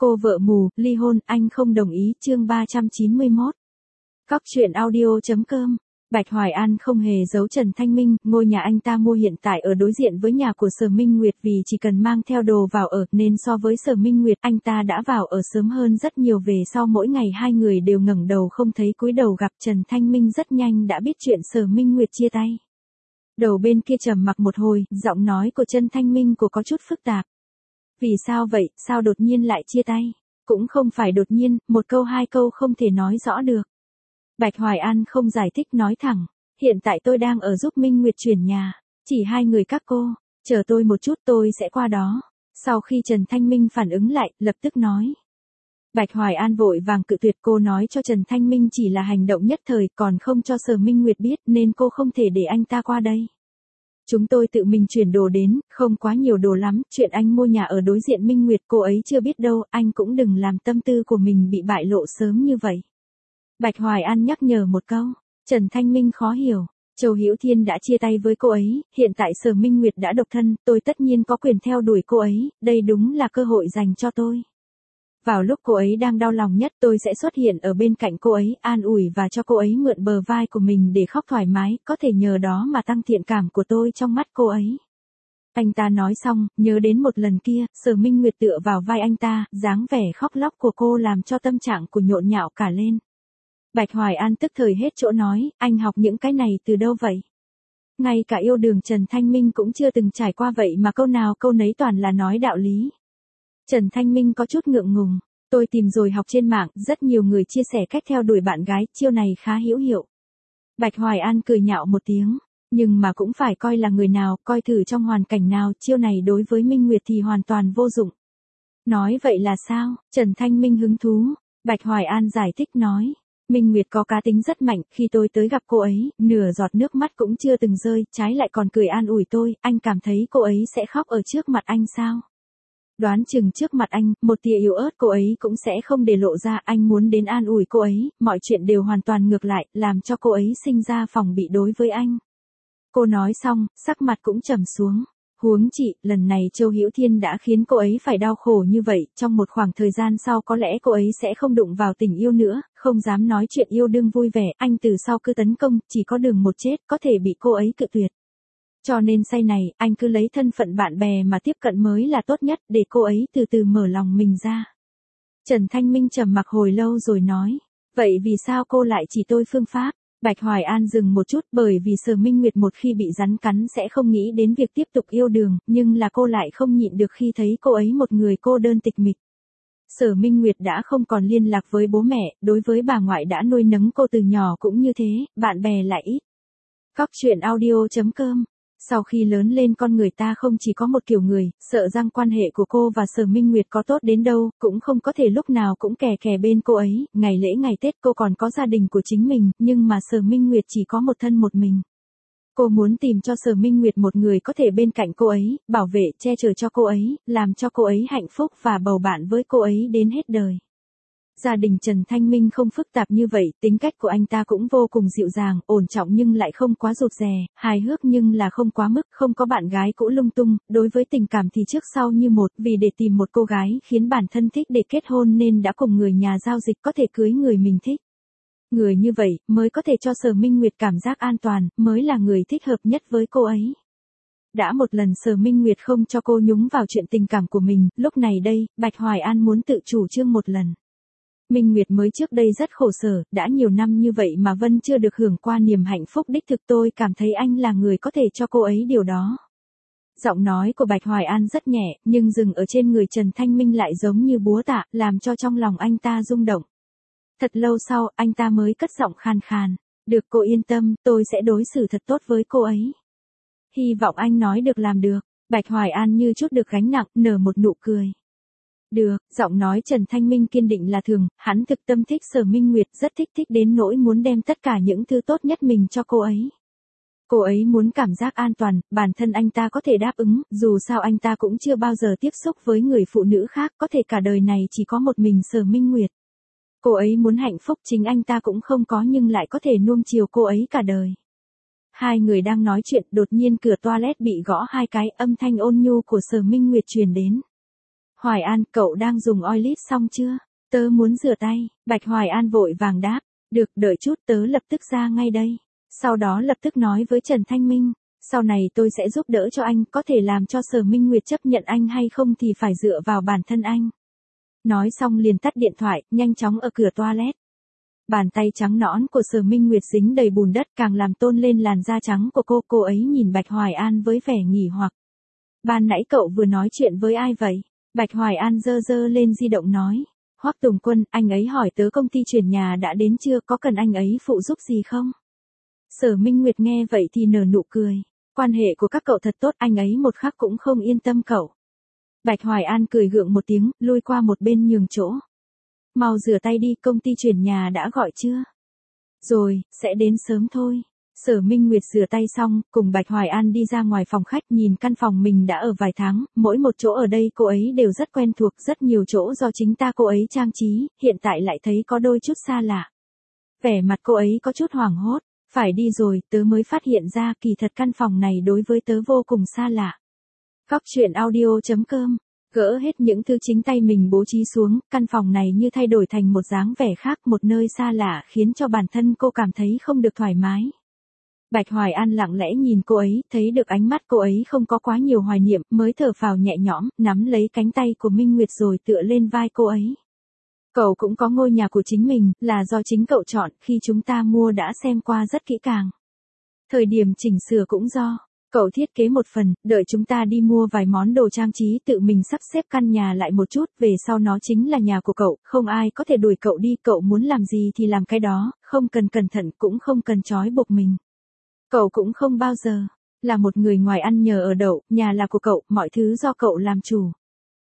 Cô vợ mù, ly hôn, anh không đồng ý, chương 391. Cóc truyện audio.com. Bạch Hoài An không hề giấu Trần Thanh Minh, ngôi nhà anh ta mua hiện tại ở đối diện với nhà của Sở Minh Nguyệt vì chỉ cần mang theo đồ vào ở nên so với Sở Minh Nguyệt anh ta đã vào ở sớm hơn rất nhiều. Về sau mỗi ngày hai người đều ngẩng đầu không thấy cúi đầu gặp Trần Thanh Minh rất nhanh đã biết chuyện Sở Minh Nguyệt chia tay. Đầu bên kia trầm mặc một hồi, giọng nói của Trần Thanh Minh có chút phức tạp. Vì sao vậy, sao đột nhiên lại chia tay? Cũng không phải đột nhiên, một câu hai câu không thể nói rõ được. Bạch Hoài An không giải thích nói thẳng, hiện tại tôi đang ở giúp Minh Nguyệt chuyển nhà, chỉ hai người các cô, chờ tôi một chút tôi sẽ qua đó. Sau khi Trần Thanh Minh phản ứng lại, lập tức nói. Bạch Hoài An vội vàng cự tuyệt, cô nói cho Trần Thanh Minh chỉ là hành động nhất thời còn không cho Sở Minh Nguyệt biết nên cô không thể để anh ta qua đây. Chúng tôi tự mình chuyển đồ đến, không quá nhiều đồ lắm, chuyện anh mua nhà ở đối diện Minh Nguyệt cô ấy chưa biết đâu, anh cũng đừng làm tâm tư của mình bị bại lộ sớm như vậy. Bạch Hoài An nhắc nhở một câu, Trần Thanh Minh khó hiểu, Châu Hữu Thiên đã chia tay với cô ấy, hiện tại Sở Minh Nguyệt đã độc thân, tôi tất nhiên có quyền theo đuổi cô ấy, đây đúng là cơ hội dành cho tôi. Vào lúc cô ấy đang đau lòng nhất tôi sẽ xuất hiện ở bên cạnh cô ấy, an ủi và cho cô ấy mượn bờ vai của mình để khóc thoải mái, có thể nhờ đó mà tăng thiện cảm của tôi trong mắt cô ấy. Anh ta nói xong, nhớ đến một lần kia, Sở Minh Nguyệt tựa vào vai anh ta, dáng vẻ khóc lóc của cô làm cho tâm trạng của nhộn nhạo cả lên. Bạch Hoài An tức thời hết chỗ nói, anh học những cái này từ đâu vậy? Ngay cả yêu đương Trần Thanh Minh cũng chưa từng trải qua vậy mà câu nào câu nấy toàn là nói đạo lý. Trần Thanh Minh có chút ngượng ngùng, tôi tìm rồi học trên mạng, rất nhiều người chia sẻ cách theo đuổi bạn gái, chiêu này khá hữu hiệu. Bạch Hoài An cười nhạo một tiếng, nhưng mà cũng phải coi là người nào, coi thử trong hoàn cảnh nào, chiêu này đối với Minh Nguyệt thì hoàn toàn vô dụng. Nói vậy là sao? Trần Thanh Minh hứng thú, Bạch Hoài An giải thích nói. Minh Nguyệt có cá tính rất mạnh, khi tôi tới gặp cô ấy, nửa giọt nước mắt cũng chưa từng rơi, trái lại còn cười an ủi tôi, anh cảm thấy cô ấy sẽ khóc ở trước mặt anh sao? Đoán chừng trước mặt anh, một tia yếu ớt cô ấy cũng sẽ không để lộ ra, anh muốn đến an ủi cô ấy, mọi chuyện đều hoàn toàn ngược lại, làm cho cô ấy sinh ra phòng bị đối với anh. Cô nói xong, sắc mặt cũng trầm xuống. Huống chị, lần này Châu Hữu Thiên đã khiến cô ấy phải đau khổ như vậy, trong một khoảng thời gian sau có lẽ cô ấy sẽ không đụng vào tình yêu nữa, không dám nói chuyện yêu đương vui vẻ, anh từ sau cứ tấn công, chỉ có đường một chết, có thể bị cô ấy cự tuyệt. Cho nên say này, anh cứ lấy thân phận bạn bè mà tiếp cận mới là tốt nhất, để cô ấy từ từ mở lòng mình ra. Trần Thanh Minh trầm mặc hồi lâu rồi nói, vậy vì sao cô lại chỉ tôi phương pháp? Bạch Hoài An dừng một chút, bởi vì Sở Minh Nguyệt một khi bị rắn cắn sẽ không nghĩ đến việc tiếp tục yêu đương, nhưng là cô lại không nhịn được khi thấy cô ấy một người cô đơn tịch mịch. Sở Minh Nguyệt đã không còn liên lạc với bố mẹ, đối với bà ngoại đã nuôi nấng cô từ nhỏ cũng như thế, bạn bè lại ít. Cóc truyện audio.com. Sau khi lớn lên con người ta không chỉ có một kiểu người, sợ rằng quan hệ của cô và Sở Minh Nguyệt có tốt đến đâu, cũng không có thể lúc nào cũng kè kè bên cô ấy, ngày lễ ngày Tết cô còn có gia đình của chính mình, nhưng mà Sở Minh Nguyệt chỉ có một thân một mình. Cô muốn tìm cho Sở Minh Nguyệt một người có thể bên cạnh cô ấy, bảo vệ, che chở cho cô ấy, làm cho cô ấy hạnh phúc và bầu bạn với cô ấy đến hết đời. Gia đình Trần Thanh Minh không phức tạp như vậy, tính cách của anh ta cũng vô cùng dịu dàng, ổn trọng nhưng lại không quá rụt rè, hài hước nhưng là không quá mức, không có bạn gái cũ lung tung, đối với tình cảm thì trước sau như một, vì để tìm một cô gái khiến bản thân thích để kết hôn nên đã cùng người nhà giao dịch có thể cưới người mình thích. Người như vậy mới có thể cho Sở Minh Nguyệt cảm giác an toàn, mới là người thích hợp nhất với cô ấy. Đã một lần Sở Minh Nguyệt không cho cô nhúng vào chuyện tình cảm của mình, lúc này đây, Bạch Hoài An muốn tự chủ trương một lần. Minh Nguyệt mới trước đây rất khổ sở, đã nhiều năm như vậy mà Vân chưa được hưởng qua niềm hạnh phúc đích thực, tôi cảm thấy anh là người có thể cho cô ấy điều đó. Giọng nói của Bạch Hoài An rất nhẹ, nhưng dừng ở trên người Trần Thanh Minh lại giống như búa tạ, làm cho trong lòng anh ta rung động. Thật lâu sau, anh ta mới cất giọng khan khan, được cô yên tâm, tôi sẽ đối xử thật tốt với cô ấy. Hy vọng anh nói được làm được, Bạch Hoài An như chút được gánh nặng, nở một nụ cười. Được, giọng nói Trần Thanh Minh kiên định là thường, hắn thực tâm thích Sở Minh Nguyệt, rất thích đến nỗi muốn đem tất cả những thứ tốt nhất mình cho cô ấy. Cô ấy muốn cảm giác an toàn, bản thân anh ta có thể đáp ứng, dù sao anh ta cũng chưa bao giờ tiếp xúc với người phụ nữ khác, có thể cả đời này chỉ có một mình Sở Minh Nguyệt. Cô ấy muốn hạnh phúc chính anh ta cũng không có nhưng lại có thể nuông chiều cô ấy cả đời. Hai người đang nói chuyện, đột nhiên cửa toilet bị gõ hai cái, âm thanh ôn nhu của Sở Minh Nguyệt truyền đến. Hoài An, cậu đang dùng oilit xong chưa? Tớ muốn rửa tay. Bạch Hoài An vội vàng đáp. Được, đợi chút tớ lập tức ra ngay đây. Sau đó lập tức nói với Trần Thanh Minh. Sau này tôi sẽ giúp đỡ cho anh, có thể làm cho Sở Minh Nguyệt chấp nhận anh hay không thì phải dựa vào bản thân anh. Nói xong liền tắt điện thoại, nhanh chóng ở cửa toilet. Bàn tay trắng nõn của Sở Minh Nguyệt dính đầy bùn đất càng làm tôn lên làn da trắng của cô ấy nhìn Bạch Hoài An với vẻ nghỉ hoặc. Ban nãy cậu vừa nói chuyện với ai vậy? Bạch Hoài An giơ giơ lên di động nói. Hoắc Tùng Quân, anh ấy hỏi tớ công ty chuyển nhà đã đến chưa, có cần anh ấy phụ giúp gì không? Sở Minh Nguyệt nghe vậy thì nở nụ cười. Quan hệ của các cậu thật tốt, anh ấy một khắc cũng không yên tâm cậu. Bạch Hoài An cười gượng một tiếng, lui qua một bên nhường chỗ. Mau rửa tay đi, công ty chuyển nhà đã gọi chưa? Rồi, sẽ đến sớm thôi. Sở Minh Nguyệt rửa tay xong, cùng Bạch Hoài An đi ra ngoài phòng khách nhìn căn phòng mình đã ở vài tháng, mỗi một chỗ ở đây cô ấy đều rất quen thuộc, rất nhiều chỗ do chính cô ấy trang trí, hiện tại lại thấy có đôi chút xa lạ. Vẻ mặt cô ấy có chút hoảng hốt, phải đi rồi, tớ mới phát hiện ra kỳ thật căn phòng này đối với tớ vô cùng xa lạ. Cóc truyện audio.com. Gỡ hết những thứ chính tay mình bố trí xuống, căn phòng này như thay đổi thành một dáng vẻ khác, một nơi xa lạ khiến cho bản thân cô cảm thấy không được thoải mái. Bạch Hoài An lặng lẽ nhìn cô ấy, thấy được ánh mắt cô ấy không có quá nhiều hoài niệm, mới thở phào nhẹ nhõm, nắm lấy cánh tay của Minh Nguyệt rồi tựa lên vai cô ấy. Cậu cũng có ngôi nhà của chính mình, là do chính cậu chọn, khi chúng ta mua đã xem qua rất kỹ càng. Thời điểm chỉnh sửa cũng do cậu thiết kế một phần, đợi chúng ta đi mua vài món đồ trang trí tự mình sắp xếp căn nhà lại một chút, về sau nó chính là nhà của cậu, không ai có thể đuổi cậu đi, cậu muốn làm gì thì làm cái đó, không cần cẩn thận cũng không cần trói buộc mình. Cậu cũng không bao giờ là một người ngoài ăn nhờ ở đậu, nhà là của cậu, mọi thứ do cậu làm chủ.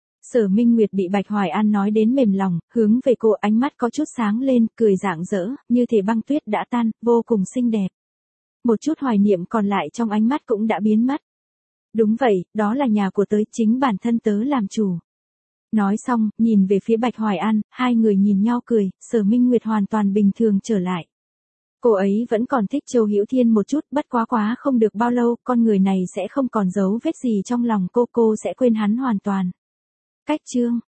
Sở Minh Nguyệt bị Bạch Hoài An nói đến mềm lòng, hướng về cô, ánh mắt có chút sáng lên, cười rạng rỡ, như thể băng tuyết đã tan, vô cùng xinh đẹp. Một chút hoài niệm còn lại trong ánh mắt cũng đã biến mất. Đúng vậy, đó là nhà của tớ, chính bản thân tớ làm chủ. Nói xong, nhìn về phía Bạch Hoài An, hai người nhìn nhau cười, Sở Minh Nguyệt hoàn toàn bình thường trở lại. Cô ấy vẫn còn thích Châu Hữu Thiên một chút, bất quá không được bao lâu, con người này sẽ không còn dấu vết gì trong lòng cô sẽ quên hắn hoàn toàn. Cách chương